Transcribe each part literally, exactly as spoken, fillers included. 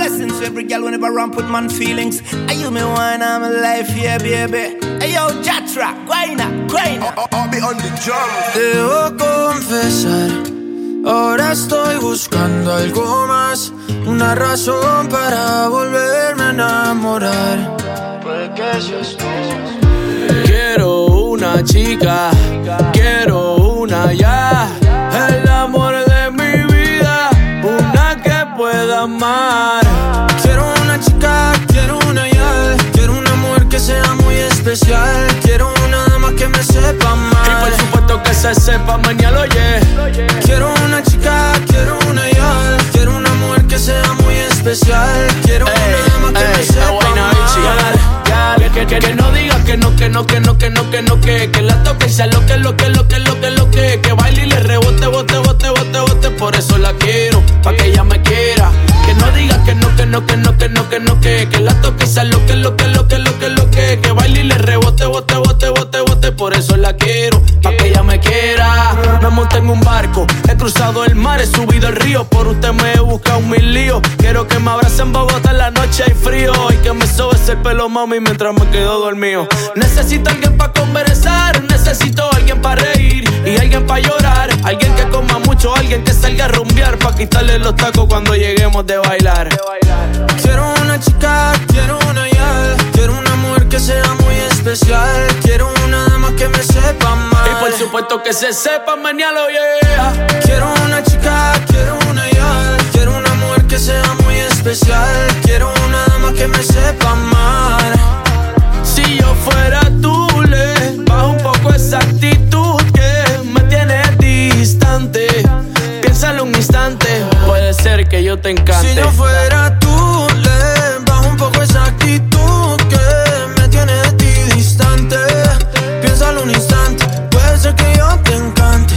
blessings to every girl whenever I put man feelings. Are you me wine, I'm a life, yeah, baby. Hey yo, Jatra, guayna, guayna. I'll be on the drum. Debo confesar, ahora estoy buscando algo más, una razón para volverme a enamorar. Puede que seas tú. Quiero una chica, quiero una ya, el amor de mi vida, una que pueda amar. Quiero una chica, quiero una ya, quiero una mujer que sea muy especial, quiero una dama que me sepa amar. Y por supuesto que se sepa mañana, oye. Quiero una chica, quiero una ya, quiero una mujer que sea muy especial, quiero ey, una dama que ey, me sepa amar. Que, que, que no diga que no, que no, que no, que no, que no, que Que la toque y sea lo que, lo que, lo que, lo que, lo que Que baile y le rebote, bote, bote, bote, bote. Por eso la quiero, pa' que ella me quiera. Que no diga que no, que no, que no, que no, que no, que Que la toque y sea lo que, lo que, lo que, lo que, lo que Que baile y le rebote, bote, bote, bote, bote. Por eso la quiero, pa' que ella me quiera. Me monté en un barco, he cruzado el mar, he subido el río. Por usted me he buscado mil líos. Quiero que me abrace en Bogotá en la noche hay frío. Y que me sobes el pelo, mami, mientras me quedo dormido. Necesito alguien pa' conversar, necesito alguien pa' reír y alguien pa' llorar. Alguien que coma mucho, alguien que salga a rumbear, pa' quitarle los tacos cuando lleguemos de bailar. Quiero una chica, quiero una ya, quiero una mujer que sea muy especial, quiero una dama que me sepa amar. Y por supuesto que se sepa mañana, yeah. Quiero una chica, quiero una ya, quiero una mujer que sea muy especial, quiero una dama que me sepa amar. Si yo fuera tú, le bajo un poco esa actitud que me tiene distante. Piénsalo un instante, puede ser que yo te encante. Si yo fuera tú, le bajo un poco esa actitud que me tiene de ti distante. Piénsalo un instante, puede ser que yo te encante,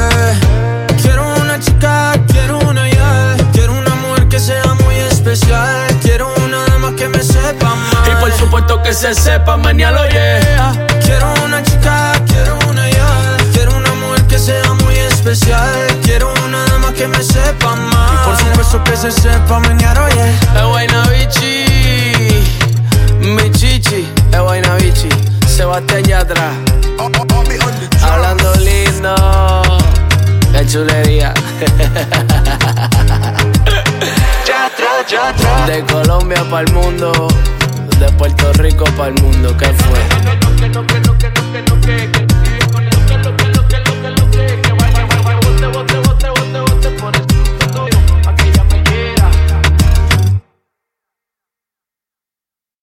babe. Quiero una chica, quiero una ya, quiero una mujer que sea muy especial, quiero una dama que me sepa amar. Y por supuesto que se sepa mañana, yeah. Quiero una chica, quiero una ya, quiero una mujer que sea muy especial, quiero una dama que me sepa amar. Y por supuesto que se sepa mañana, yeah. Es Guaynabichi, mi chichi, es Guaynabichi, Sebastián Yatra, hablando lindo, qué chulería. De Colombia pa'l mundo, de Puerto Rico pa'l mundo, ¿qué fue?